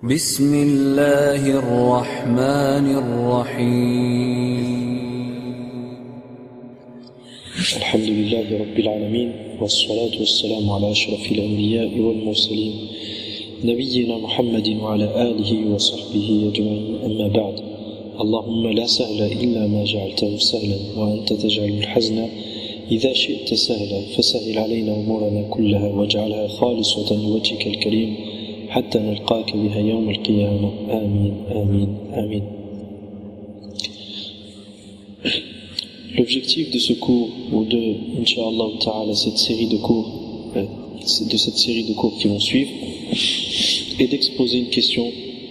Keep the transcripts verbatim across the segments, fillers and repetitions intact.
بسم الله الرحمن الرحيم الحمد لله رب العالمين والصلاة والسلام على أشرف الأنبياء والمرسلين نبينا محمد وعلى آله وصحبه أجمعين أما بعد اللهم لا سهل إلا ما جعلته سهلا وأنت تجعل الحزن إذا شئت سهلا فسهل علينا أمورنا كلها واجعلها خالصة لوجهك الكريم حتى نلقاك بها يوم القيامة آمين آمين آمين. L'objectif de ce cours, ou de, Inch'Allah Ta'ala, cette série de cours, euh, de cette série de cours qui vont suivre, est d'exposer une question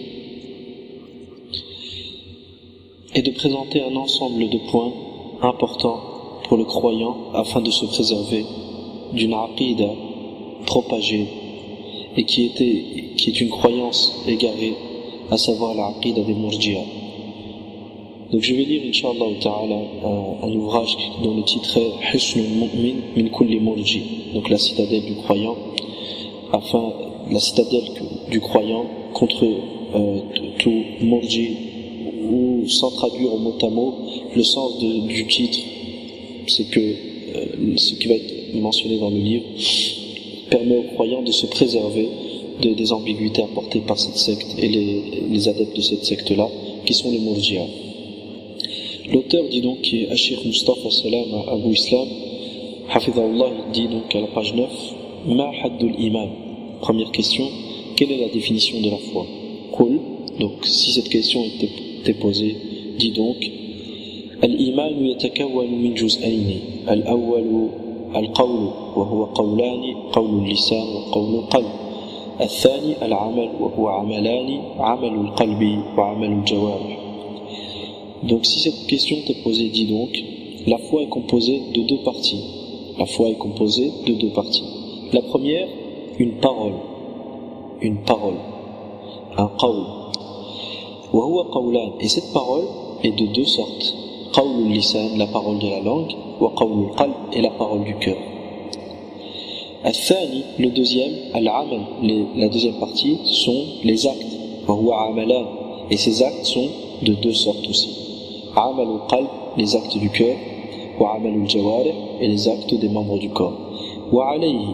et de présenter un ensemble de points importants pour le croyant afin de se préserver d'une aqida propagée et qui était, qui est une croyance égarée, à savoir la aqida des Murji'a. Donc je vais lire, Inch'Allah Ta'ala, un, un ouvrage dont le titre est Hisnul Mu'min min kulli murji, donc la citadelle du croyant, afin, la citadelle du croyant contre euh, tout murji, ou sans traduire au mot à mot, le sens de, du titre, c'est que euh, ce qui va être mentionné dans le livre permet aux croyants de se préserver de, des ambiguïtés apportées par cette secte et les, les adeptes de cette secte-là, qui sont les Murji'a. L'auteur dit donc, qui est Ashir Mustafa Salam Abu Islam, Hafidahullah, il dit donc à la page neuf, Ma haddul iman. Première question, quelle est la définition de la foi? Qul, donc si cette question était, était posée, dit donc, Al-iman yatakawwanu min juz'ayni, al-awwalu al-qawlu, wa huwa qawlani, qawlu al-lisan wa qawlu al-qalb. الثاني العمل وهو عملان عمل القلب وعمل الجوارح. Donc si cette question t'est posée, dis donc, la foi est composée de deux parties. La foi est composée de deux parties. La première, une parole. Une parole. Un qawl. Wa huwa qawlan. Et cette parole est de deux sortes. Qawlul lisan, la parole de la langue, wa qawlul qalb, et la parole du cœur. Al-thani, le deuxième, al-amal, la deuxième partie, sont les actes. Wa huwa amalan. Et ces actes sont de deux sortes aussi. Amal al-qalb, les actes du cœur, wa amal al-jawarih, et les actes des membres du corps. Wa alayhi,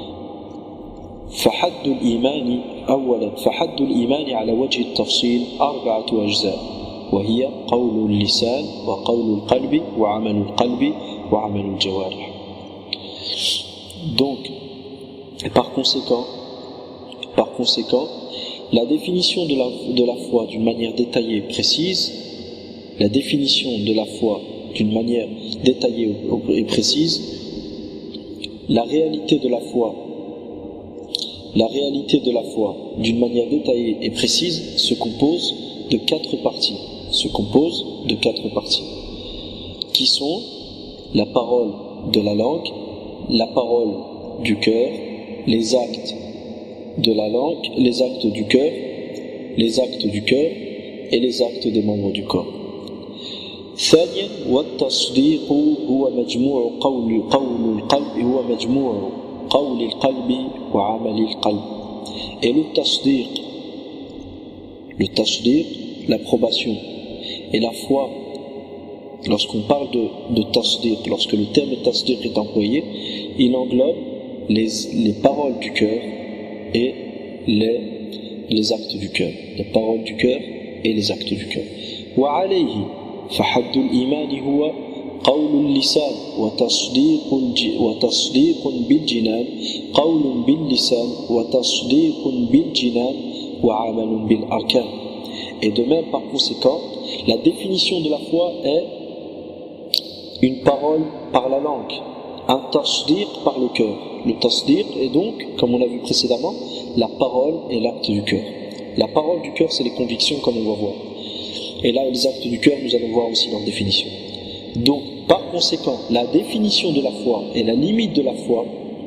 فحد الإيمان أولا فحد الإيمان على وجه التفصيل أربعة أجزاء وهي قول اللسان وقول القلب وعمل القلب وعمل الجوارح. Donc, par conséquent, par conséquent, la définition de la, de la foi d'une manière détaillée et précise, la définition de la foi d'une manière détaillée et précise, la réalité de la foi, la réalité de la foi d'une manière détaillée et précise se compose de quatre parties, se compose de quatre parties, qui sont la parole de la langue, la parole du cœur, les actes de la langue, les actes du cœur, les actes du cœur et les actes des membres du corps. ثانيا والتصديق هو مجموع قول قول القلب هو مجموع قول القلب وعمل القلب. Et le tasdiq, le tasdiq, l'approbation et la foi, lorsqu'on parle de, de tasdiq, lorsque le terme tasdiq est employé, il englobe les, les paroles du cœur et les, les actes du cœur. Les paroles du cœur et les actes du cœur. وعليه فحد الإيمان هو قول اللسان وتصديق وتصديق بالجنان قول باللسان وتصديق بالجنان وعمل بالأركان. Et de même, par conséquent, la définition de la foi est une parole par la langue, un tasdiq par le cœur. Le tasdiq est donc, comme on l'a vu précédemment, la parole et l'acte du cœur. La parole du cœur, c'est les convictions, comme on va voir. Et là, les actes du cœur, nous allons voir aussi leur définition. Donc, par conséquent, la définition de la foi et la limite de la foi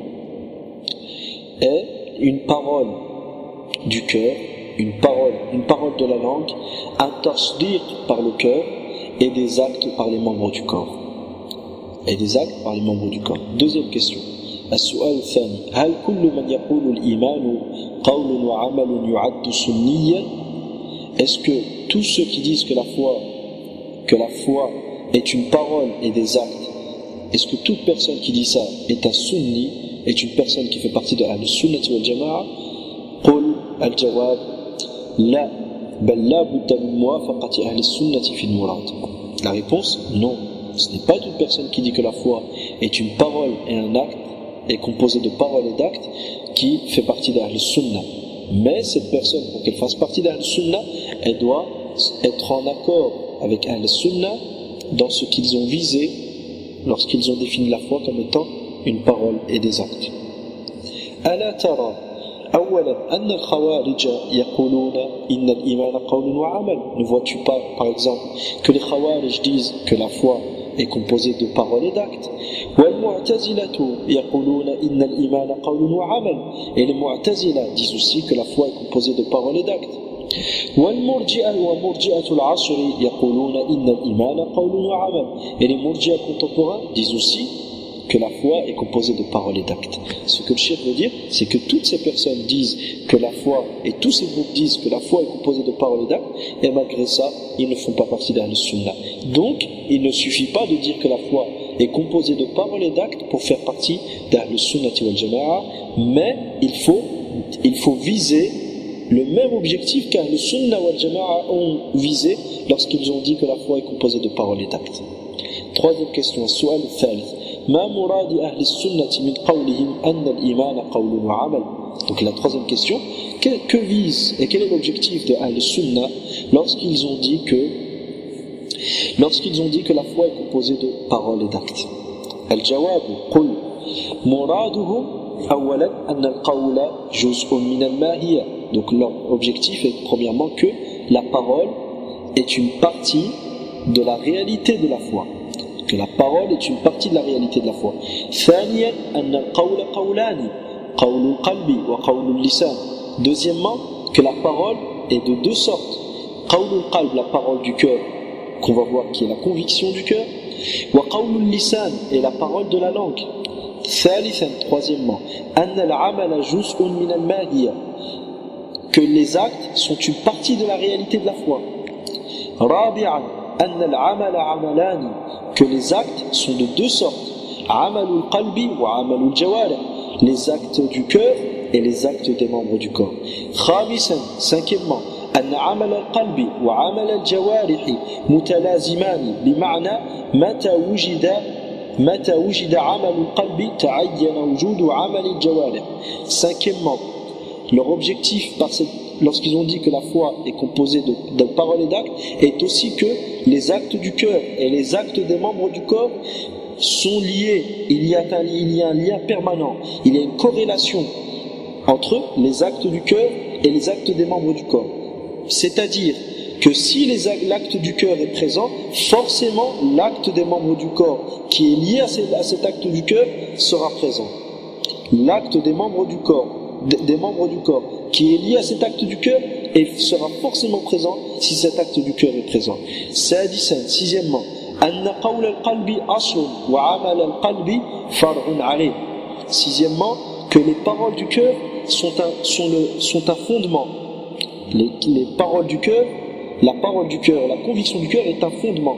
est une parole du cœur, une parole, une parole de la langue, un tasdiq par le cœur et des actes par les membres du corps. Et des actes par les membres du corps. Deuxième question. السؤال الثاني هل كل من يقول الإيمان قول وعمل يعد سنيا. Est-ce que tous ceux qui disent que la foi, que la foi est une parole et des actes, est-ce que toute personne qui dit ça est un sunni, est une personne qui fait partie de Ahl-Sunnah wal Jama'a? قل الجواب لا بل لا بد من موافقة أهل السنة في المراد. La réponse, non. Ce n'est pas toute personne qui dit que la foi est une parole et un acte, est composée de paroles et d'actes, qui fait partie d'Ahl-Sunnah. Mais cette personne, pour qu'elle fasse partie d'Ahl-Sunnah, elle doit être en accord avec Ahl-Sunnah dans ce qu'ils ont visé lorsqu'ils ont défini la foi comme étant une parole et des actes. ألا ترى أولا أن الخوارج يقولون إن الإيمان قول وعمل. Ne vois-tu pas, par exemple, que les Khawarij disent que la foi est composée de paroles et d'actes? والمعتزلة يقولون إن الإيمان قول وعمل. Et les Mu'tazila disent aussi que la foi est composée de paroles et d'actes. والمرجئة ومرجئة العصر يقولون إن الإيمان قول وعمل. Et les Murji'a contemporains disent aussi que la foi est composée de paroles et d'actes. Ce que le cheikh veut dire, c'est que toutes ces personnes disent que la foi, et tous ces groupes disent que la foi est composée de paroles et d'actes, et malgré ça, ils ne font pas partie d'Ahl-Sunnah. Donc, il ne suffit pas de dire que la foi est composée de paroles et d'actes pour faire partie d'Ahl-Sunnah wal Jama'a, mais il faut, il faut viser le même objectif qu'Ahl-Sunnah wal Jama'a ont visé lorsqu'ils ont dit que la foi est composée de paroles et d'actes. Troisième question, Su'al al-Thalith. ما مراد أهل السنة من قولهم أن الإيمان قول وعمل. Donc la troisième question, que, que vise et quel est l'objectif de Ahl Sunnah lorsqu'ils ont dit que lorsqu'ils ont dit que la foi est composée de paroles et d'actes? الجواب قل مراده أولا أن القول جزء من الماهية. Donc leur objectif est premièrement que la parole est une partie de la réalité de la foi, que la parole est une partie de la réalité de la foi. ثانيا أن القول قولان قول القلب وقول اللسان. Deuxièmement, que la parole est de deux sortes. قول القلب, la parole du cœur, qu'on va voir qui est la conviction du cœur, وقول اللسان, et la parole de la langue. ثالثا, troisièmement, أن العمل جزء من الماهية, que les actes sont une partie de la réalité de la foi. رابعا أن العمل عملان, que les actes sont de deux sortes. عمل القلب وعمل الجوارح, les actes du cœur et les actes des membres du corps. خامسا, cinquièmement, أن عمل القلب وعمل الجوارح متلازمان بمعنى متى وجد متى وجد عمل القلب تعين وجود عمل الجوارح. Cinquièmement, leur objectif par cette, lorsqu'ils ont dit que la foi est composée de, de paroles et d'actes, est aussi que les actes du cœur et les actes des membres du corps sont liés. Il y a un, il y a un lien permanent, il y a une corrélation entre les actes du cœur et les actes des membres du corps. C'est-à-dire que si les, l'acte du cœur est présent, forcément l'acte des membres du corps qui est lié à, ces, à cet acte du cœur sera présent. L'acte des membres du corps, des, des membres du corps qui est lié à cet acte du cœur et sera forcément présent si cet acte du cœur est présent. سادسا, sixièmement, أن قول القلب أصل وعمل القلب فرع عليه. Sixièmement, que les paroles du cœur sont un, sont le, sont un fondement. Les, les paroles du cœur, la parole du cœur, la conviction du cœur est un fondement.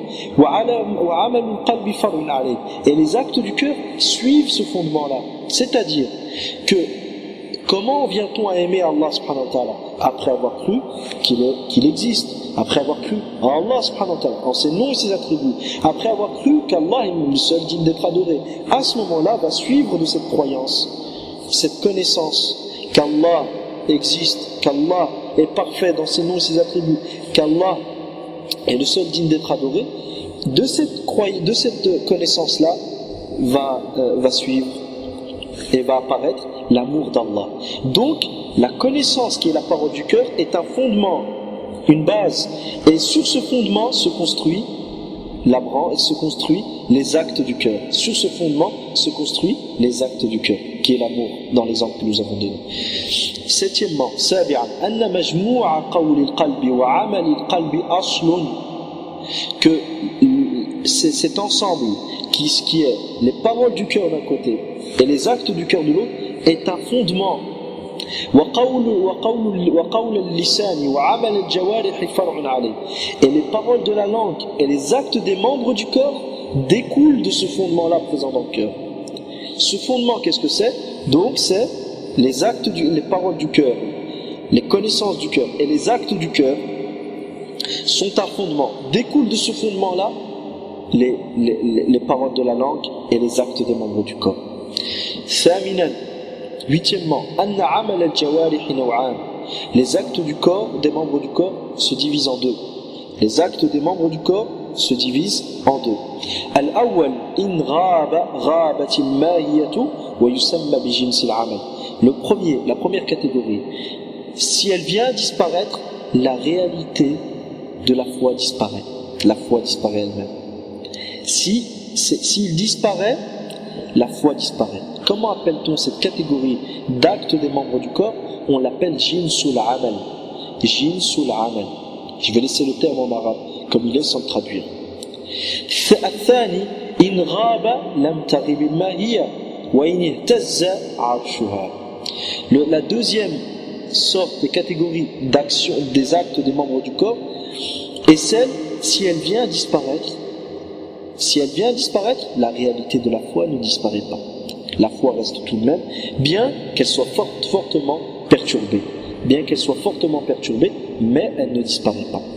Et les actes du cœur suivent ce fondement-là. C'est-à-dire que comment vient-on à aimer Allah subhanahu wa ta'ala? Après avoir cru qu'il, est, qu'il existe, après avoir cru en Allah subhanahu wa ta'ala, en ses noms et ses attributs, après avoir cru qu'Allah est le seul digne d'être adoré. À ce moment-là va suivre de cette croyance, cette connaissance qu'Allah existe, qu'Allah est parfait dans ses noms et ses attributs, qu'Allah est le seul digne d'être adoré. De cette, croy- de cette connaissance-là va, euh, va suivre et va apparaître l'amour d'Allah. Donc, la connaissance qui est la parole du cœur est un fondement, une base. Et sur ce fondement se construit la branche, se construit les actes du cœur. Sur ce fondement se construit les actes du cœur, qui est l'amour dans les exemples que nous avons donnés. Septièmement, سابعا أن مجموع قول القلب وعمل القلب أصل, que cet ensemble qui, qui est les paroles du cœur d'un côté et les actes du cœur de l'autre est un fondement وقول وقول وقول اللسان وعمل الجوارح فرع عليه. Et les paroles de la langue et les actes des membres du corps découlent de ce fondement-là présent dans le cœur. Ce fondement, qu'est-ce que c'est? Donc c'est les actes, du, les paroles du cœur, les connaissances du cœur et les actes du cœur sont un fondement. Découlent de ce fondement-là les, les, les, les paroles de la langue et les actes des membres du corps. ثامنا, huitièmement, أن عمل الجوارح نوعان. Les actes du corps, des membres du corps, se divisent en deux. Les actes des membres du corps se divisent en deux. الأول إن غاب غابت الماهية ويسمى بجنس العمل. Le premier, la première catégorie, si elle vient disparaître, la réalité de la foi disparaît. La foi disparaît elle-même. Si, s'il disparaît, la foi disparaît. Comment appelle-t-on cette catégorie d'actes des membres du corps? On l'appelle jinsul amal. Jinsul amal. Je vais laisser le terme en arabe comme il est sans le traduire. الثاني إن غاب لم تغب الماهية وإن اهتز عرشها. La deuxième sorte de catégorie d'action des actes des membres du corps est celle si elle vient disparaître. Si elle vient disparaître, la réalité de la foi ne disparaît pas. La foi reste tout de même, bien qu'elle soit fort, fortement perturbée. Bien qu'elle soit fortement perturbée, mais elle ne disparaît pas.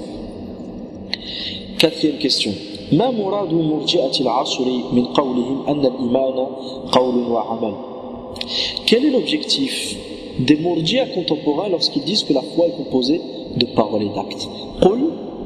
Quatrième question. ما مراد مرجئة العصر من قولهم أن الإيمان قول وعمل. Quel est l'objectif des murji'a contemporains lorsqu'ils disent que la foi est composée de paroles et d'actes? قل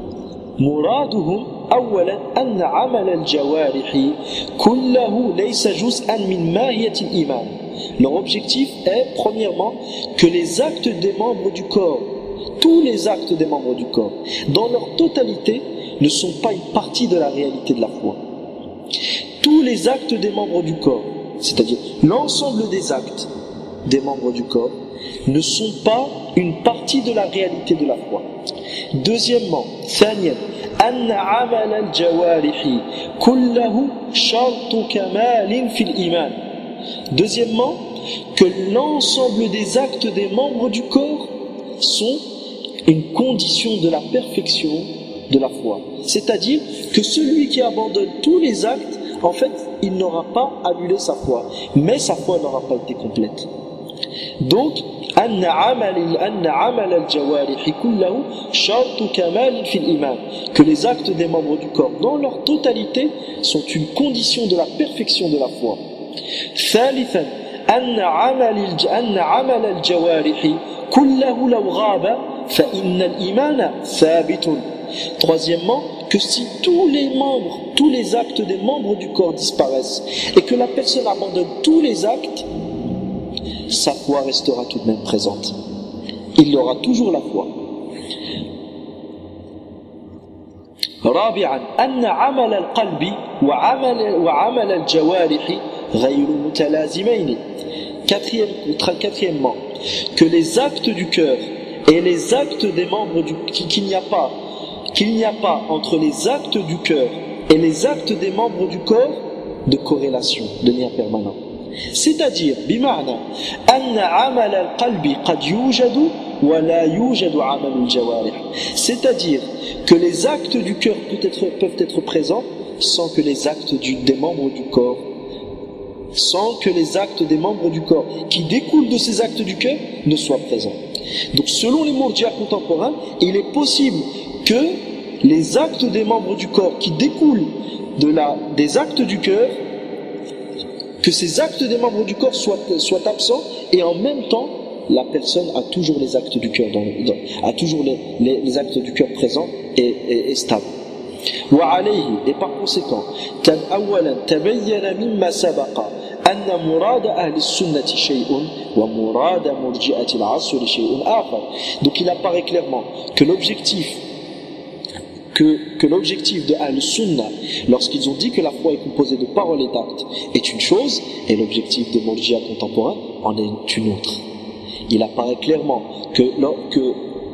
مرادهم أولا أن عمل الجوارح كله ليس جزءا من ماهية الإيمان. Leur objectif est premièrement que les actes des membres du corps, tous les actes des membres du corps, dans leur totalité, ne sont pas une partie de la réalité de la foi. Tous les actes des membres du corps, c'est-à-dire l'ensemble des actes des membres du corps, ne sont pas une partie de la réalité de la foi. Deuxièmement, ثانيا أن عمل الجوارح كله شرط كمال في الإيمان. Deuxièmement, que l'ensemble des actes des membres du corps sont une condition de la perfection de la foi. C'est-à-dire que celui qui abandonne tous les actes, en fait, il n'aura pas annulé sa foi, mais sa foi n'aura pas été complète. Donc, أن عمل أن عمل الجوارح كله شرط كمال في الإيمان, que les actes des membres du corps dans leur totalité sont une condition de la perfection de la foi. ثالثا أن عمل أن عمل الجوارح كله لو غاب فإن الإيمان ثابت. Troisièmement, que si tous les membres, tous les actes des membres du corps disparaissent et que la personne abandonne tous les actes, sa foi restera tout de même présente. Il aura toujours la foi. رابعا أن عمل القلب وعمل وعمل الجوارح غير متلازمين. Quatrièmement, que les actes du cœur et les actes des membres du qu'il n'y a pas qu'il n'y a pas entre les actes du cœur et les actes des membres du corps de corrélation, de lien permanent. C'est-à-dire, بمعنى أن عمل القلب قد يوجد ولا يوجد عمل الجوارح. C'est-à-dire que les actes du cœur peuvent être, peuvent être présents sans que les actes du, des membres du corps, sans que les actes des membres du corps qui découlent de ces actes du cœur ne soient présents. Donc, selon les murji'a contemporains, il est possible que les actes des membres du corps qui découlent de la, des actes du cœur, que ces actes des membres du corps soient, soient absents et en même temps la personne a toujours les actes du cœur, dans, dans, a toujours les, les, les actes du cœur présents et, et, et stables. وعليه, et par conséquent, أولا تبين مما سبق أن مراد أهل السنة شيء ومراد مرجئة العصر شيء آخر. Donc il apparaît clairement que l'objectif que, que l'objectif de Ahl-Sunnah, lorsqu'ils ont dit que la foi est composée de paroles et d'actes, est une chose, et l'objectif des Murji'a contemporains en est une autre. Il apparaît clairement que, que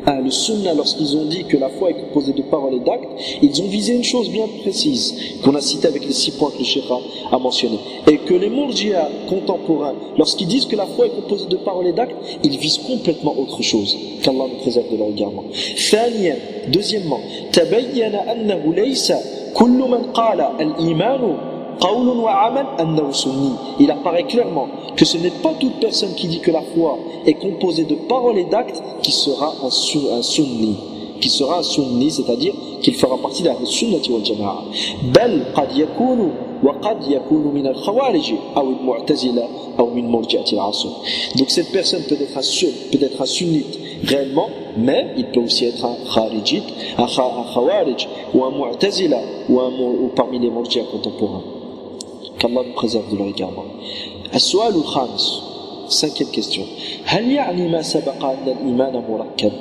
Ahl Sunnah, lorsqu'ils ont dit que la foi est composée de paroles et d'actes, ils ont visé une chose bien précise, qu'on a citée avec les six points que le Cheikh a mentionnés. Et que les Murji'a contemporains, lorsqu'ils disent que la foi est composée de paroles et d'actes, ils visent complètement autre chose. Qu'Allah nous préserve de leur égarement. ثانيا, deuxièmement, تبين أنه ليس كل من قال الإيمان قول وعمل أنه سني. Il apparaît clairement que ce n'est pas toute personne qui dit que la foi est composée de paroles et d'actes qui sera un, su- un sunni, qui sera un sunni, c'est-à-dire qu'il fera partie de la sunnati wal jama'a. بل قد يكون وقد يكون من الخوارج أو المعتزلة أو من مرجئة العصر. Donc cette personne peut être un, peut être un sunnite réellement, mais il peut aussi être un kharijite, un, un khawarij ou un mu'tazila ou, un, ou parmi les murji'a contemporains. Qu'Allah nous préserve de leur égarement. السؤال الخامس, cinquième question. هل يعني ما سبق أن الإيمان مركب?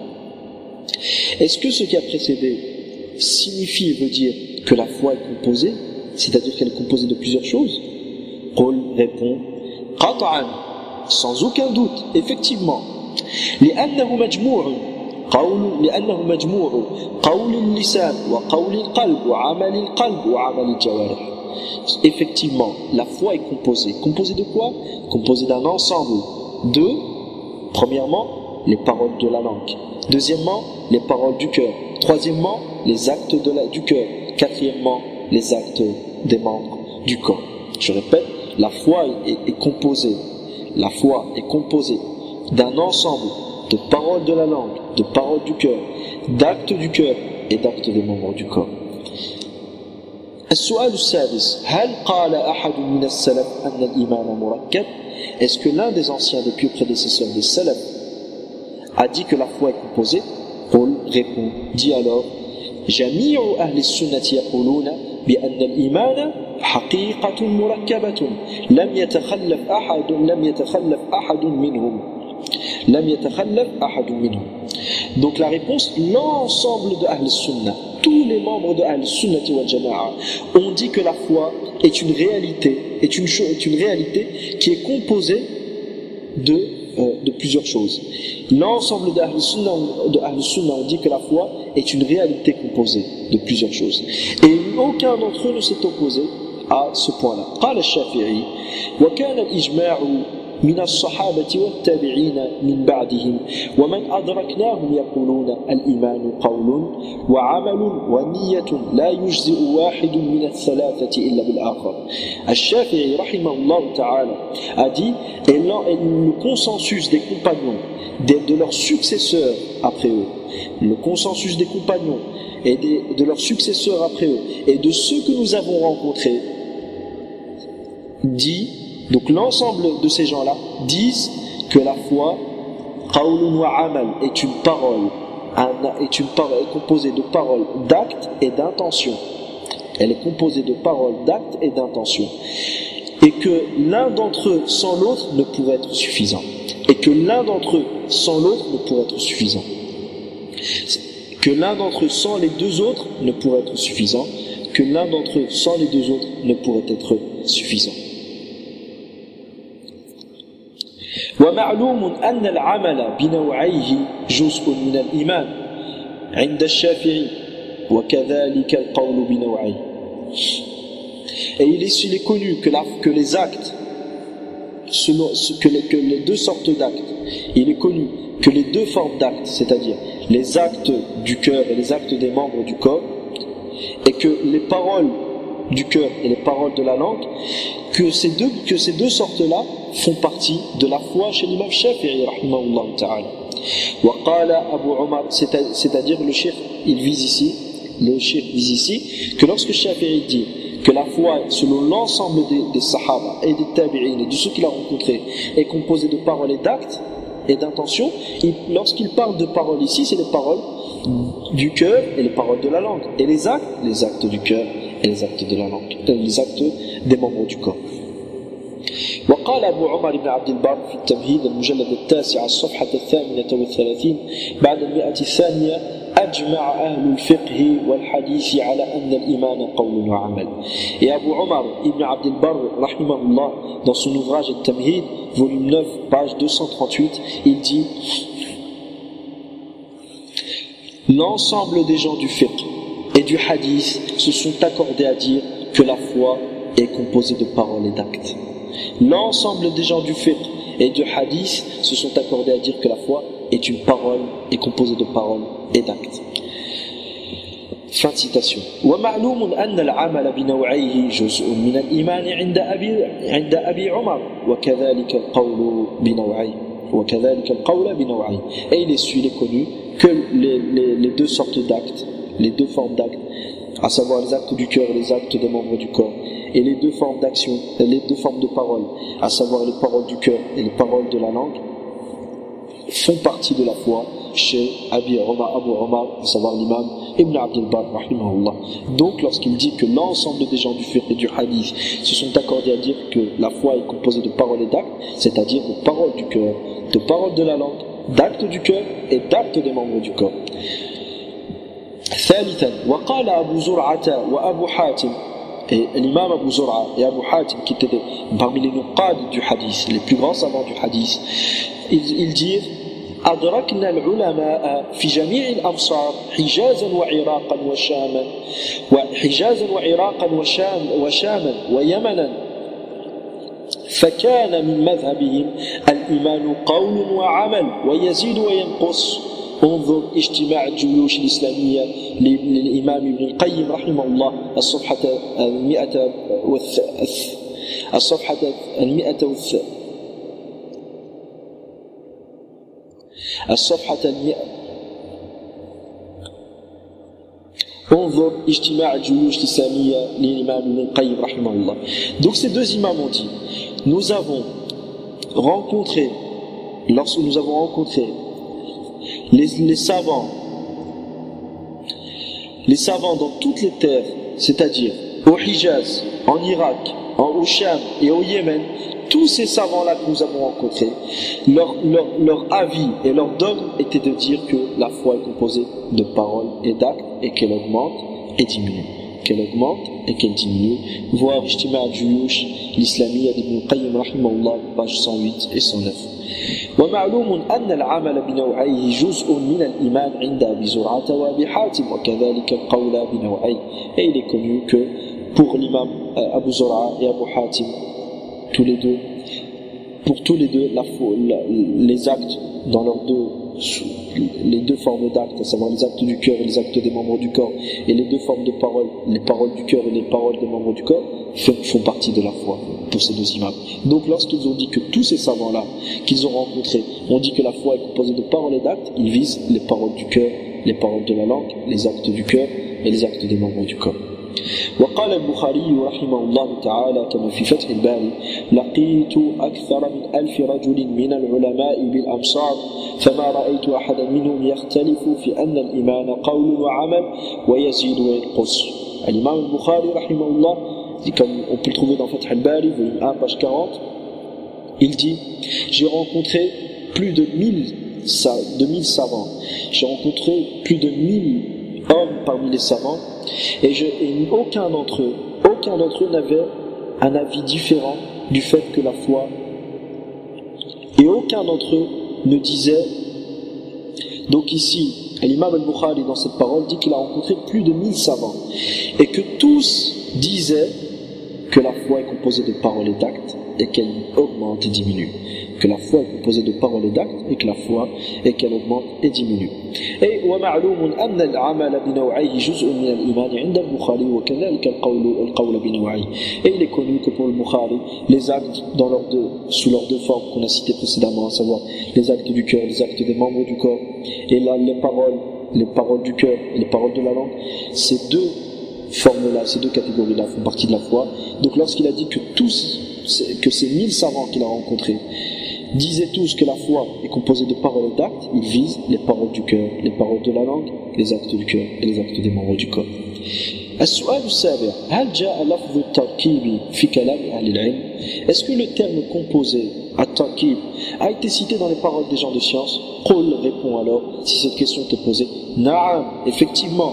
Est-ce que ce qui a précédé signifie et veut dire que la foi est composée, c'est-à-dire qu'elle est composée de plusieurs choses? Qul répond قطعا, sans aucun doute, effectivement. لأنه مجموع قول لأنه مجموع قول اللسان وقول القلب وعمل القلب وعمل الجوارح. Effectivement, la foi est composée. Composée de quoi? Composée d'un ensemble de, premièrement, les paroles de la langue. Deuxièmement, les paroles du cœur. Troisièmement, les actes de la, du cœur. Quatrièmement, les actes des membres du corps. Je répète, la foi est, est composée. La foi est composée d'un ensemble de paroles de la langue, de paroles du cœur, d'actes du cœur et d'actes des membres du corps. السؤال السادس, هل قال أحد من السلف أن الإيمان مركب? Est-ce que l'un des anciens, des pieux prédécesseurs des salaf, a dit que la foi est composée? قل répond, dit alors, جميع أهل السنة يقولون بأن الإيمان حقيقة مركبة لم يتخلف أحد لم يتخلف أحد منهم لم يتخلف أحد منهم. Donc la réponse, l'ensemble de Ahl Sunnah, tous les membres de Ahl Sunnah wal Jama'a ont dit que la foi est une réalité, est une, est une réalité qui est composée de, euh, de plusieurs choses. L'ensemble de Ahl Sunnah, de Ahl Sunnah ont dit que la foi est une réalité composée de plusieurs choses. Et aucun d'entre eux ne s'est opposé à ce point-là. قال الشافعي وكان الإجماع من الصحابة والتابعين من بعدهم ومن أدركناهم يقولون الإيمان قول وعمل ونية لا يجزئ واحد من الثلاثة إلا بالآخر. الشافعي رحمه الله تعالى a dit, et le consensus des compagnons, de leurs successeurs après eux, le consensus des compagnons et des, de leurs successeurs après eux, et de ceux que nous avons rencontrés, dit, donc l'ensemble de ces gens-là disent que la foi, qawlun wa amal, est une parole, est une parole est composée de paroles, d'actes et d'intentions. Elle est composée de paroles, d'actes et d'intentions. Et que l'un d'entre eux sans l'autre ne pourrait être suffisant. Et que l'un d'entre eux sans l'autre ne pourrait être suffisant. Que l'un d'entre eux sans les deux autres ne pourrait être suffisant. Que l'un d'entre eux sans les deux autres ne pourrait être suffisant. ومعلوم أن العمل بنوعيه جزء من الإيمان عند الشافعي وكذلك القول بنوعيه. Et il est, il est connu que, la, que les actes, selon, que, les, que les deux sortes d'actes, il est connu que les deux formes d'actes, c'est-à-dire les actes du cœur et les actes des membres du corps, et que les paroles du cœur et les paroles de la langue, que ces deux, que ces deux sortes-là font partie de la foi chez l'imam Shafi'i rahimahullah ta'ala. Wa qala Abu Omar, c'est-à-dire le cheikh, il vise ici, le cheikh vise ici, que lorsque Shafi'i dit que la foi, selon l'ensemble des, des sahaba et des tabi'in et de ceux qu'il a rencontrés, est composée de paroles et d'actes et d'intentions, lorsqu'il parle de paroles ici, c'est les paroles du cœur et les paroles de la langue. Et les actes, les actes du cœur et les actes de la langue, les actes des membres du corps. وقال أبو عمر بن عبد البر في التمهيد المجلد التاسع الصفحة الثامنة والثلاثين بعد المئة الثانية أجمع أهل الفقه والحديث على أن الإيمان قول وعمل. Et Abu Omar ibn Abd al-Barr rahimahullah, dans son ouvrage Al-Tamhid, volume neuf, page deux cent trente-huit, il dit l'ensemble des gens du fiqh et du hadith se sont accordés à dire que la foi est composée de paroles et d'actes. L'ensemble des gens du fiqh et du hadith se sont accordés à dire que la foi est une parole, est composée de paroles et d'actes. Fin de citation. ومعلوم أن العمل بنوعيه جزء من الإيمان عند أبي عند أبي عمر وكذلك القول بنوعيه وكذلك القول بنوعيه. Et il est su, il est connu que les, les, les deux sortes d'actes, les deux formes d'actes, à savoir les actes du cœur et les actes des membres du corps, et les deux formes d'action, les deux formes de paroles, à savoir les paroles du cœur et les paroles de la langue, font partie de la foi chez Abi Omar, Abu Omar, à savoir l'imam Ibn Abdul Bar, rahimahullah. Donc, lorsqu'il dit que l'ensemble des gens du fiqh et du hadith se sont accordés à dire que la foi est composée de paroles et d'actes, c'est-à-dire de paroles du cœur, de paroles de la langue, d'actes du cœur et d'actes des membres du corps. ثالثا وقال أبو زرعة وأبو حاتم, et l'imam Abu Zur'a et Abu Hatim, qui étaient parmi les nuqad du hadith, les plus grands savants du hadith, ils, ils disent أدركنا العلماء في جميع الأمصار حجازا وعراقا وشاما وحجازا وعراقا وشام وشاما ويمنا فكان من مذهبهم الإيمان قول وعمل ويزيد وينقص. انظر اجتماع الجيوش الإسلامية للإمام ابن القيم رحمه الله الصفحة المئة والث... الصفحة المئة والث... الصفحة المئة انظر اجتماع الجيوش الإسلامية للإمام ابن القيم رحمه الله. Donc ces deux imams ont dit, nous avons rencontré, lorsque nous avons rencontré Les, les savants, les savants dans toutes les terres, c'est-à-dire au Hijaz, en Irak, en au Sham et au Yémen, tous ces savants-là que nous avons rencontrés, leur, leur, leur avis et leur dogme était de dire que la foi est composée de paroles et d'actes et qu'elle augmente et diminue. Qu'elle augmente et qu'elle diminue. Voir Ijtima' al-Juyush, l'Islamiyya d'Ibn Qayyim rahimahullah, page cent huit et cent neuf. ومعلوم أن العمل بنوعيه جزء من الإيمان عند أبي زرعة وأبي حاتم وكذلك القول بنوعيه. Et il est connu que pour l'imam Abu Zur'a et Abu Hatim, tous les deux, pour tous les deux, la, la, les actes dans leurs deux, les deux formes d'actes, à savoir les actes du cœur et les actes des membres du corps, et les deux formes de paroles, les paroles du cœur et les paroles des membres du corps, font partie de la foi pour ces deux imams. Donc lorsqu'ils ont dit que tous ces savants-là qu'ils ont rencontrés ont dit que la foi est composée de paroles et d'actes, ils visent les paroles du cœur, les paroles de la langue, les actes du cœur et les actes des membres du corps. وقال البخاري رحمه الله تعالى كما في فتح الباري لقيت أكثر من ألف رجل من العلماء بالأمصار فما رأيت أحدا منهم يختلف في أن الإيمان قول وعمل ويزيد وينقص. الإمام البخاري رحمه الله, comme on peut le trouver dans Fath al-Bari, volume un, page quarante, il dit, j'ai rencontré plus de mille, de mille savants, j'ai rencontré plus de mille hommes parmi les savants, et, je, et aucun d'entre eux, aucun d'entre eux n'avait un avis différent du fait que la foi, et aucun d'entre eux ne disait, donc ici, l'imam al-Bukhari dans cette parole dit qu'il a rencontré plus de mille savants, et que tous disaient que la foi est composée de paroles et d'actes et qu'elle augmente et diminue. Que la foi est composée de paroles et d'actes et que la foi et qu'elle augmente et diminue. Et ومعلوم أن العمل بنوعيه جزء من الإيمان عند البخاري وكذلك القول القول بنوعيه. Et il est connu que pour le Bukhari, les actes dans leurs deux, sous leurs deux formes qu'on a citées précédemment, à savoir les actes du cœur, les actes des membres du corps, et là les paroles, les paroles du cœur et les paroles de la langue, ces deux formes-là, ces deux catégories-là font partie de la foi. Donc lorsqu'il a dit que tous, que ces mille savants qu'il a rencontrés disaient tous que la foi est composée de paroles et d'actes, il vise les paroles du cœur, les paroles de la langue, les actes du cœur et les actes des membres du corps. السؤال السابع هل جاء لفظ التركيب في كلام أهل العلم? Est-ce que le terme composé at-tarkib a été cité dans les paroles des gens de science? Qul, répond alors si cette question t'est posée. Na'am, effectivement.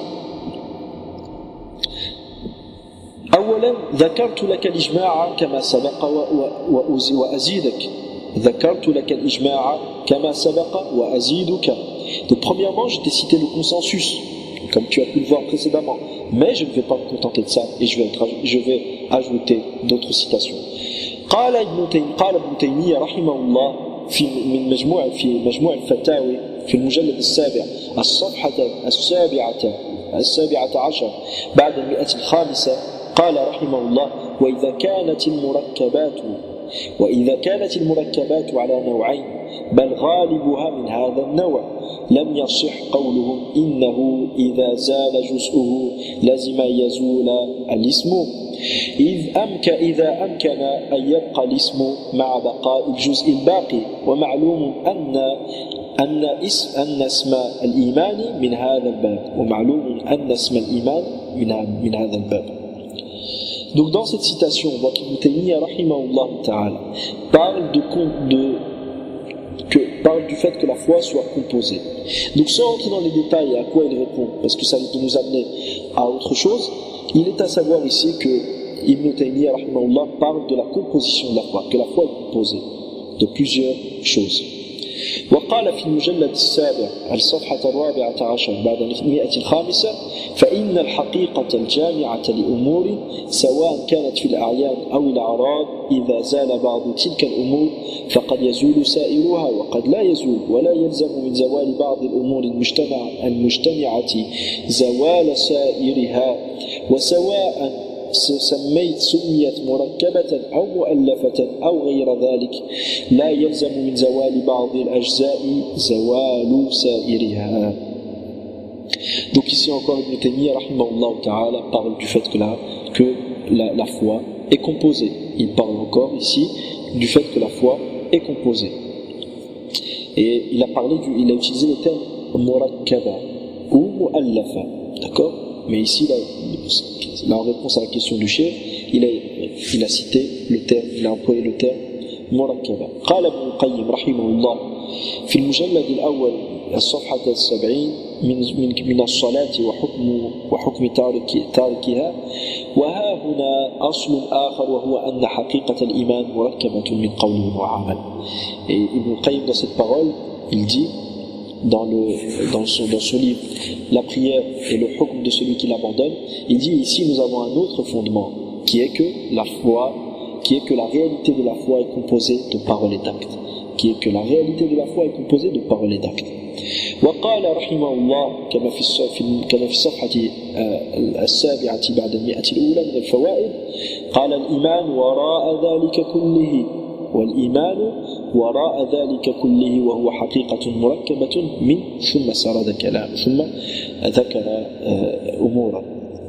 أولا ذكرت لك الإجماع كما سبق وأزيدك ذكرت لك الإجماع كما سبق وأزيدك Donc premièrement, je t'ai cité le consensus, comme tu as pu le voir précédemment, mais je ne vais pas me contenter de ça et je vais, je vais ajouter d'autres citations. قال ابن تيمية قال ابن تيمية رحمه الله في من مجموع في مجموع الفتاوي في المجلد السابع الصفحة السابعة السابعة عشر بعد المئة الخامسة قال رحمه الله وإذا كانت المركبات وإذا كانت المركبات على نوعين بل غالبها من هذا النوع لم يصح قولهم إنه إذا زال جزءه لازم يزول الاسم إذ أمكن إذا أمكن أن يبقى الاسم مع بقاء الجزء الباقي ومعلوم أن أن اسم أن اسم الإيمان من هذا الباب ومعلوم أن اسم الإيمان من من هذا الباب. Donc dans cette citation, on voit qu'Ibn Taymiyyah rahimahullah ta'ala parle de, de que, parle du fait que la foi soit composée. Donc sans rentrer dans les détails à quoi il répond, parce que ça va nous amener à autre chose, il est à savoir ici que Ibn Taymiyyah rahimahullah parle de la composition de la foi, que la foi est composée de plusieurs choses. وقال في المجلد السابع الصفحة الرابعة عشر بعد المئة الخامسة فإن الحقيقة الجامعة لأمور سواء كانت في الأعيان أو الأعراض إذا زال بعض تلك الأمور فقد يزول سائرها وقد لا يزول ولا يلزم من زوال بعض الأمور المجتمع المجتمعة زوال سائرها وسواء سميت سميت مركبة أو مؤلفة أو غير ذلك لا يلزم من زوال بعض الأجزاء زوال سائرها. Donc ici encore Ibn Taymiyyah rahimahullah ta'ala parle du fait que la, que la, la foi est composée. Il parle encore ici du fait que la foi est composée. Et il a parlé du, il a utilisé le terme murakkaba ou mu'allafa, d'accord? Mais ici, là, là, en réponse à la question du chef, il a, il a cité le terme, il a employé le terme murakkaba. قال ابن القيم رحمه الله في المجلد الأول الصفحة السبعين من من من الصلاة وحكم وحكم تارك تاركها وها هنا أصل آخر وهو أن حقيقة الإيمان مركبة من قول وعمل. Et Ibn Qayyim dans cette parole, il dit dans le dans son dans son livre la prière et le hukm de celui qui l'abandonne, il dit ici nous avons un autre fondement qui est que la foi, qui est que la réalité de la foi est composée de paroles et d'actes, qui est que la réalité de la foi est composée de paroles et d'actes. وقال رحمه الله كما في كما في الصفحة السابعة بعد المئة الأولى من الفوائد قال الإيمان وراء ذلك كله والإيمان وراء ذلك كله وهو حقيقة مركبة من ثم سرد كلام ثم ذكر أمورا.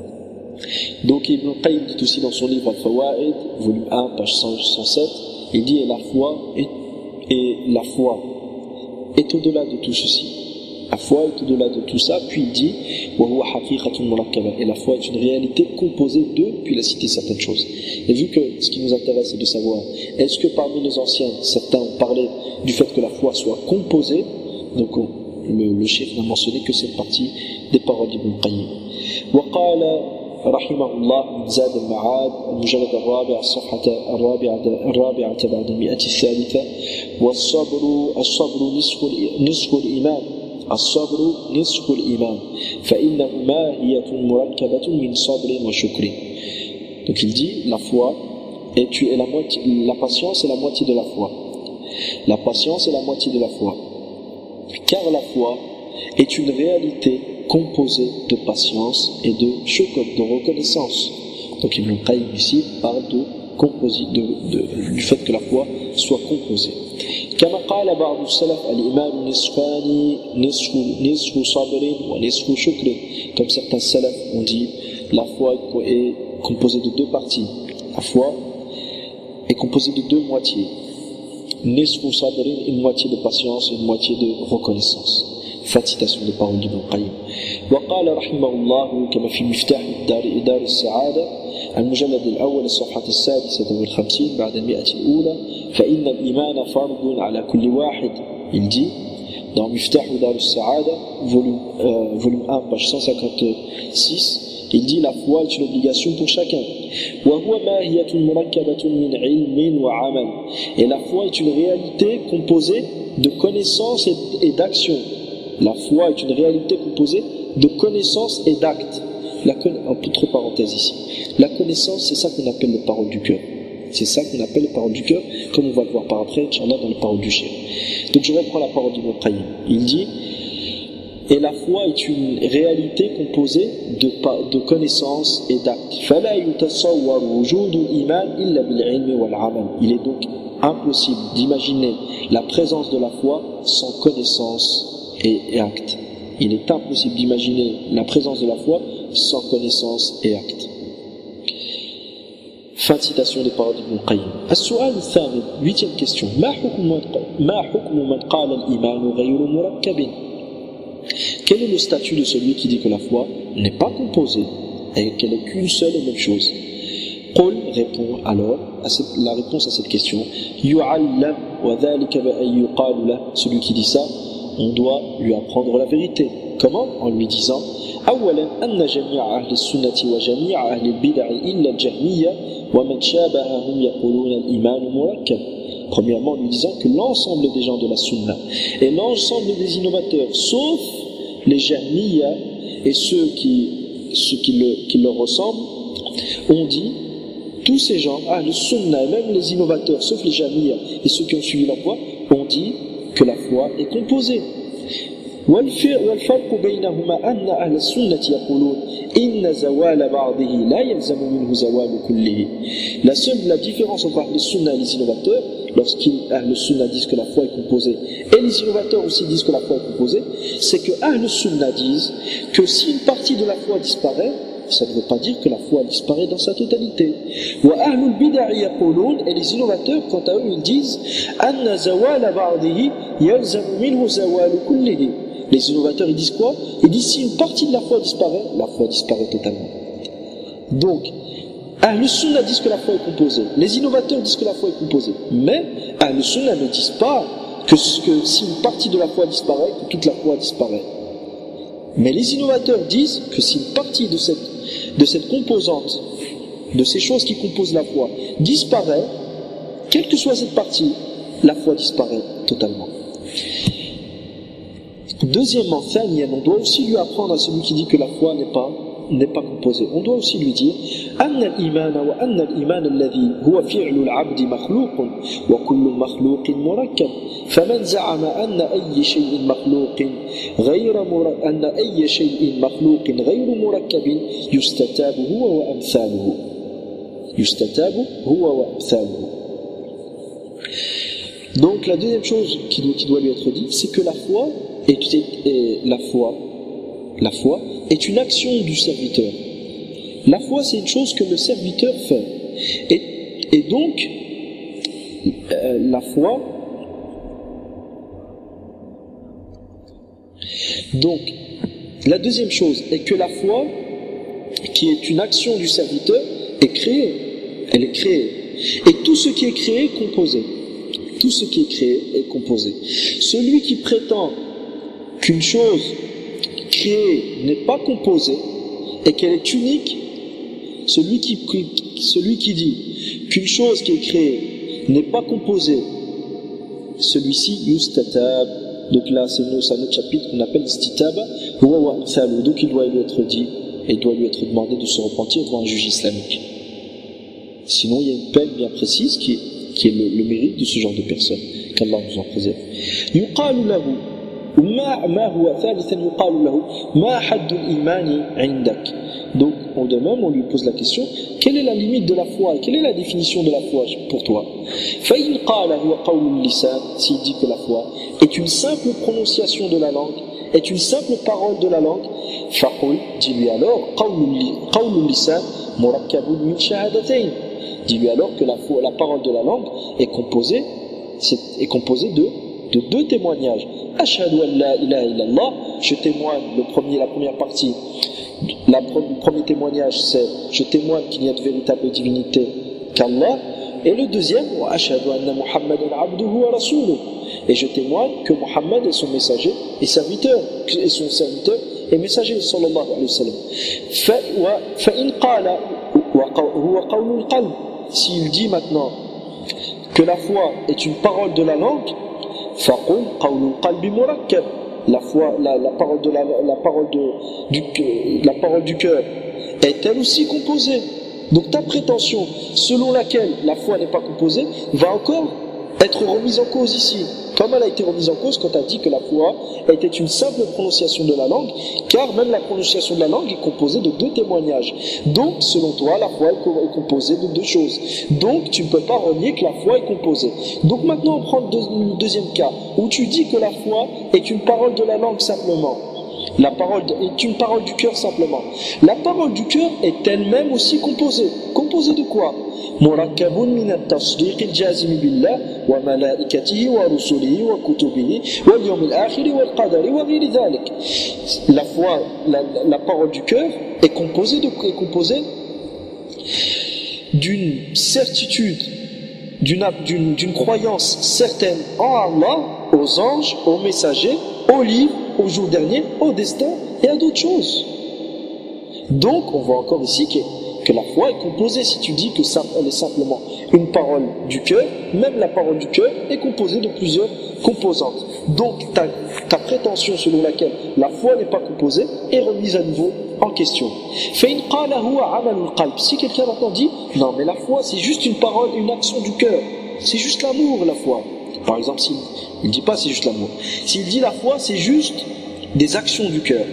Donc Ibn Qayyim dit aussi dans son livre Al-Fawaid, volume un, page cent sept, il dit et la foi est, et la foi est au-delà de tout ceci. La foi est au-delà de tout ça, puis il dit وهو حقيقة مركبة, et la foi est une réalité composée de, puis il a cité certaines choses. Et vu que ce qui nous intéresse c'est de savoir est-ce que parmi les anciens certains ont parlé du fait que la foi soit composée, donc on, le, le chef n'a mentionné que cette partie des paroles d'Ibn Qayyim. وقال رحمه الله من زاد المعاد المجلد الرابع الصفحة الرابعة الرابعة بعد المئة الثالثة والصبر الصبر نصف نصف الإيمان الصبر نصف الإيمان فإنه ماهية مركبة من صبر وشكر. Donc il dit la foi est, est la moitié, la patience est la moitié de la foi. La patience est la moitié de la foi. Car la foi est une réalité composée de patience et de shukr, de reconnaissance. Donc Ibn Qayyim ici parle de, de, de, du fait que la foi soit composée. كما قال بعض السلف الإيمان نصفان نصف نصف صبر ونصف شكر. Comme certains salafs ont dit, la foi est composée de deux parties. La foi est composée de deux moitiés. Nisfu sabrin, une moitié de patience et une moitié de reconnaissance. Fin de citation de parole d'Ibn Qayyim. وقال رحمه الله كما في مفتاح دار دار السعادة المجلد الأول الصفحة السادسة والخمسين بعد المئة الأولى فإن الإيمان فرض على كل واحد. Il dit dans Miftah Dar al-Sa'ada volume, euh, volume un page cent cinquante-six, il dit la foi est une obligation pour chacun. وهو ماهية مركبة من علم وعمل. Et la foi est une réalité composée de connaissance et, et d'action. La foi est une réalité composée de connaissances et d'actes. La conna... Entre parenthèses ici. La connaissance, c'est ça qu'on appelle les paroles du cœur. C'est ça qu'on appelle les paroles du cœur, comme on va le voir par après, Inch'Allah, dans les paroles du cheikh. Donc je reprends la parole d'Ibn Qayyim. Il dit, et la foi est une réalité composée de, de connaissances et d'actes. Il est donc impossible d'imaginer la présence de la foi sans connaissance et, et actes. Il est impossible d'imaginer la présence de la foi sans connaissance et actes. Fin de citation des paroles d'Ibn Qayyim. السؤال الثامن, huitième question. ما حكم ما حكم من قال الإيمان غير مركب? Quel est le statut de celui qui dit que la foi n'est pas composée et qu'elle est qu'une seule et même chose? قل répond alors à cette, la réponse à cette question. يعلم وذلك بأن يقال له, celui qui dit ça, on doit lui apprendre la vérité. Comment? En lui disant أولا أن جميع أهل السنة وجميع أهل البدع إلا الجهمية ومن شابههم يقولون الإيمان مركب. Premièrement, en lui disant que l'ensemble des gens de la sunna et l'ensemble des innovateurs, sauf les jahmiya et ceux qui, ceux qui, le, qui leur ressemblent, ont dit, tous ces gens, ah, le sunna, même les innovateurs, sauf les jahmiya et ceux qui ont suivi la foi, ont dit que la foi est composée. والفرق بينهما أن أهل السنة يقولون إن زوال بعضه لا يلزم منه زوال كله. La seule la différence entre Ahl Sunna et les innovateurs, lorsqu'ils Ahl Sunna disent que la foi est composée et les innovateurs aussi disent que la foi est composée, c'est que Ahl Sunna disent que si une partie de la foi disparaît, ça ne veut pas dire que la foi disparaît dans sa totalité. Wa ahlul bid'ah yaqulun, et les innovateurs, quant à eux, ils disent anna zawala ba'dihi yalzamu minhu zawalu kullihi. Les innovateurs, ils disent quoi? Ils disent si une partie de la foi disparaît, la foi disparaît totalement. Donc, Ahl Sunna disent que la foi est composée. Les innovateurs disent que la foi est composée. Mais Ahl Sunna ne disent pas que, que si une partie de la foi disparaît, que toute la foi disparaît. Mais les innovateurs disent que si une partie de cette, de cette composante, de ces choses qui composent la foi, disparaît, quelle que soit cette partie, la foi disparaît totalement. Deuxièmement, Thaniyan, on doit aussi lui apprendre à celui qui dit que la foi n'est pas, n'est pas composée. On doit aussi lui dire أن الإيمان وأن الإيمان الذي هو فعل العبد مخلوق وكل مخلوق مركب فمن زعم أن أي شيء مخلوق غير مر... أن أي شيء مخلوق غير مركب يستتاب هو وأمثاله يستتاب هو وأمثاله. Donc la deuxième chose qui doit, qui doit lui être dite, c'est que la foi est, est la foi, la foi est une action du serviteur. La foi, c'est une chose que le serviteur fait. Et, et donc, euh, la foi, donc, la deuxième chose est que la foi, qui est une action du serviteur, est créée. Elle est créée. Et tout ce qui est créé est composé. Tout ce qui est créé est composé. Celui qui prétend qu'une chose créée n'est pas composée et qu'elle est unique, celui qui, celui qui dit qu'une chose qui est créée n'est pas composée, celui-ci, yustatab. Donc là, c'est un autre chapitre qu'on appelle istitaba, donc il doit lui être dit et il doit lui être demandé de se repentir devant un juge islamique. Sinon, il y a une peine bien précise qui est qui est le, le mérite de ce genre de personnes. Qu'Allah nous en préserve. يقال له ما ما هو ثالثا يقال له ما حد الإيمان عندك. Donc, en de même, on lui pose la question, quelle est la limite de la foi et quelle est la définition de la foi pour toi? فإن قال هو قول اللسان, s'il dit que la foi est une simple prononciation de la langue, est une simple parole de la langue, فقل, dis-lui alors, قول اللسان مركب من شهادتين. Dis-lui alors que la, foi, la parole de la langue est composée, c'est, est composée de, de deux témoignages. Ashhadu an la ilaha illallah, je témoigne, le premier, la première partie, la, le premier témoignage c'est je témoigne qu'il n'y a de véritable divinité qu'Allah, et le deuxième, wa ashhadu anna Muhammadan abduhu wa rasuluh, et je témoigne que Muhammad est son messager et serviteur, et son serviteur et messager sallallahu alayhi wa sallam. Fa in qala huwa qawlul qalb, s'il dit maintenant que la foi est une parole de la langue, faqul qawlul qalbi murakkab, la foi, la, la parole de la, la parole de, du, la parole du cœur est elle aussi composée. Donc ta prétention selon laquelle la foi n'est pas composée va encore être remise en cause ici. Comme elle a été remise en cause quand tu as dit que la foi était une simple prononciation de la langue, car même la prononciation de la langue est composée de deux témoignages. Donc, selon toi, la foi est composée de deux choses. Donc, tu ne peux pas renier que la foi est composée. Donc maintenant, on prend le deuxième cas, où tu dis que la foi est une parole de la langue simplement. La parole est une parole du cœur simplement. La parole du cœur est elle-même aussi composée. Composée de quoi? مركب من التصديق الجازم بالله وملائكته ورسله وكتبه واليوم الآخر والقدر وغير ذلك. La foi, la, la parole du cœur est composée de, est composée d'une certitude, d'une, d'une, d'une croyance certaine en Allah, aux anges, aux messagers, aux livres, au jour dernier, au destin et à d'autres choses. Donc, on voit encore ici que, que la foi est composée. Si tu dis que ça, elle est simplement une parole du cœur, même la parole du cœur est composée de plusieurs composantes. Donc, ta, ta prétention selon laquelle la foi n'est pas composée est remise à nouveau en question. Si quelqu'un maintenant dit, non mais la foi c'est juste une parole, une action du cœur, c'est juste l'amour la foi. Par exemple, s'il ne dit pas c'est juste l'amour, s'il dit la foi c'est juste des actions du cœur,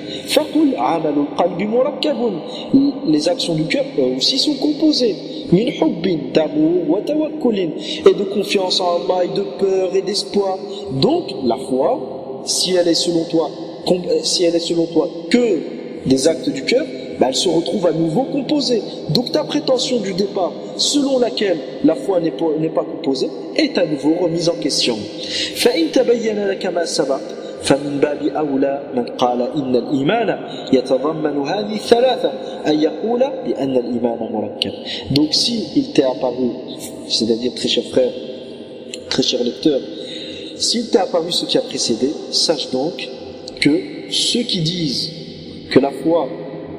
les actions du cœur eux aussi sont composées d'amour et de confiance en Allah et de peur et d'espoir. Donc la foi, si elle est selon toi, si elle est selon toi que des actes du cœur, ben elle se retrouve à nouveau composée. Donc ta prétention du départ, selon laquelle la foi n'est pas, n'est pas composée, est à nouveau remise en question. فإن تبين لك ما سبق فمن باب أولى من قال إن الإيمان يتضمن هذه الثلاثة أن يقول بأن الإيمان مركب. Donc si il t'est apparu, c'est-à-dire très cher frère, très cher lecteur, s'il t'est apparu ce qui a précédé, sache donc que ceux qui disent que la foi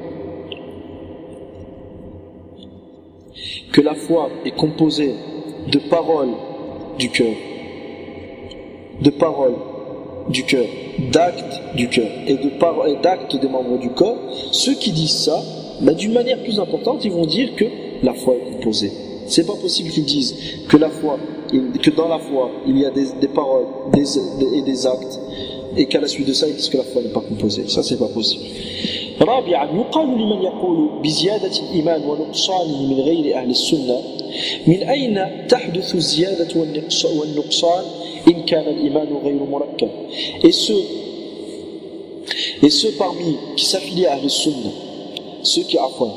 que la foi est composée de paroles du cœur, de paroles du cœur, d'actes du cœur et de paroles et d'actes des membres du corps, ceux qui disent ça, ben d'une manière plus importante, ils vont dire que la foi est composée. C'est pas possible qu'ils disent que la foi, que dans la foi il y a des, des paroles des, des, et des actes, et qu'à la suite de ça ils disent que la foi n'est pas composée. Ça c'est pas possible. رابعا يقال لمن يقول بزيادة الإيمان ونقصانه من غير أهل السنة من أين تحدث الزيادة والنقصان إن كان الإيمان غير مركب. Et ceux, et ceux parmi qui s'affilient à Ahl Sunnah, ceux qui affirment,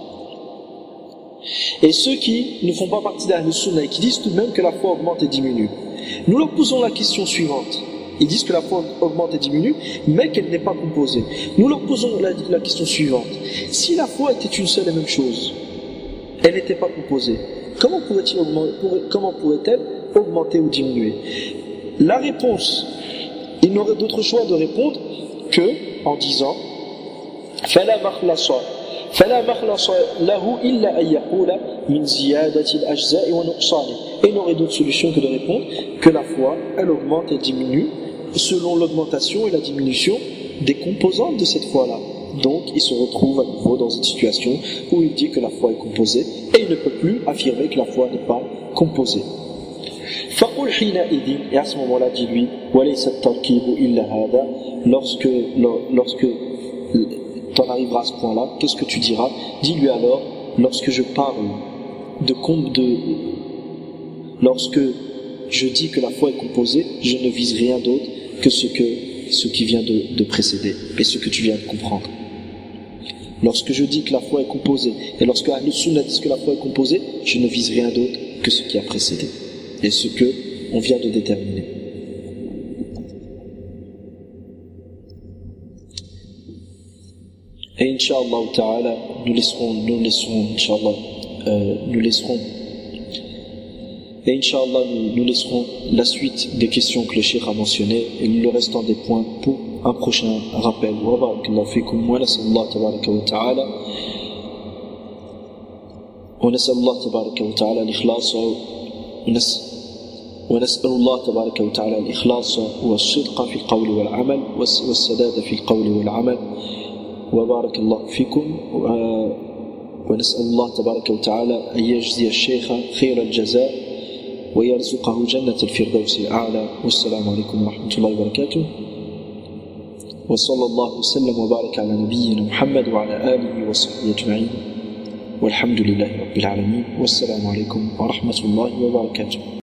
et ceux qui ne font pas partie d'Ahl Sunnah et qui disent tout de même que la foi augmente et diminue, nous leur posons la question suivante. Ils disent que la foi augmente et diminue, mais qu'elle n'est pas composée. Nous leur posons la, la question suivante. Si la foi était une seule et même chose, elle n'était pas composée, comment pourrait-il augmenter, pourrait, comment pourrait-elle augmenter ou diminuer? La réponse, il n'aurait d'autre choix de répondre que en disant فَلَا مَخْلَصَ فَلَا مَخْلَصَ لَهُ إِلَّا أَن يَقُولَ مِنْ زِيَادَةِ الْأَجْزَاءِ وَنُقْصَانِهِ. Et il n'aurait d'autre solution que de répondre que la foi, elle augmente et diminue selon l'augmentation et la diminution des composantes de cette foi-là. Donc, il se retrouve à nouveau dans une situation où il dit que la foi est composée et il ne peut plus affirmer que la foi n'est pas composée. فَقُلْ حِينَئِذٍ, et à ce moment-là, dis-lui وَلَيْسَ التَّرْكِيبُ إِلَّا هَذَا. Lorsque, lorsque t'en arriveras à ce point-là, qu'est-ce que tu diras? Dis-lui alors, lorsque je parle de compte de lorsque je dis que la foi est composée, je ne vise rien d'autre que ce, que, ce qui vient de, de précéder et ce que tu viens de comprendre. Lorsque je dis que la foi est composée et lorsque Ahl Sunnah dit que la foi est composée, je ne vise rien d'autre que ce qui a précédé et ce que on vient de déterminer. Et Inch'Allah ta'ala, nous laisserons, nous laisserons, Inch'Allah, euh, nous laisserons Et Inch'Allah, nous, nous laisserons la suite des questions que le cheikh a mentionnées et le restant des points pour un prochain rappel. Wa barakallahu fikum wa nasallallahu tabaraka wa ta'ala wa nasallallahu tabaraka wa ta'ala l'ikhlas wa nas ونسأل الله تبارك وتعالى الإخلاص والصدق في القول والعمل والسداد في القول والعمل. وبارك الله فيكم، ونسأل الله تبارك وتعالى أن يجزي الشيخ خير الجزاء ويرزقه جنة الفردوس الأعلى. والسلام عليكم ورحمة الله وبركاته، وصلى الله وسلم وبارك على نبينا محمد وعلى آله وصحبه أجمعين، والحمد لله رب العالمين، والسلام عليكم ورحمة الله وبركاته.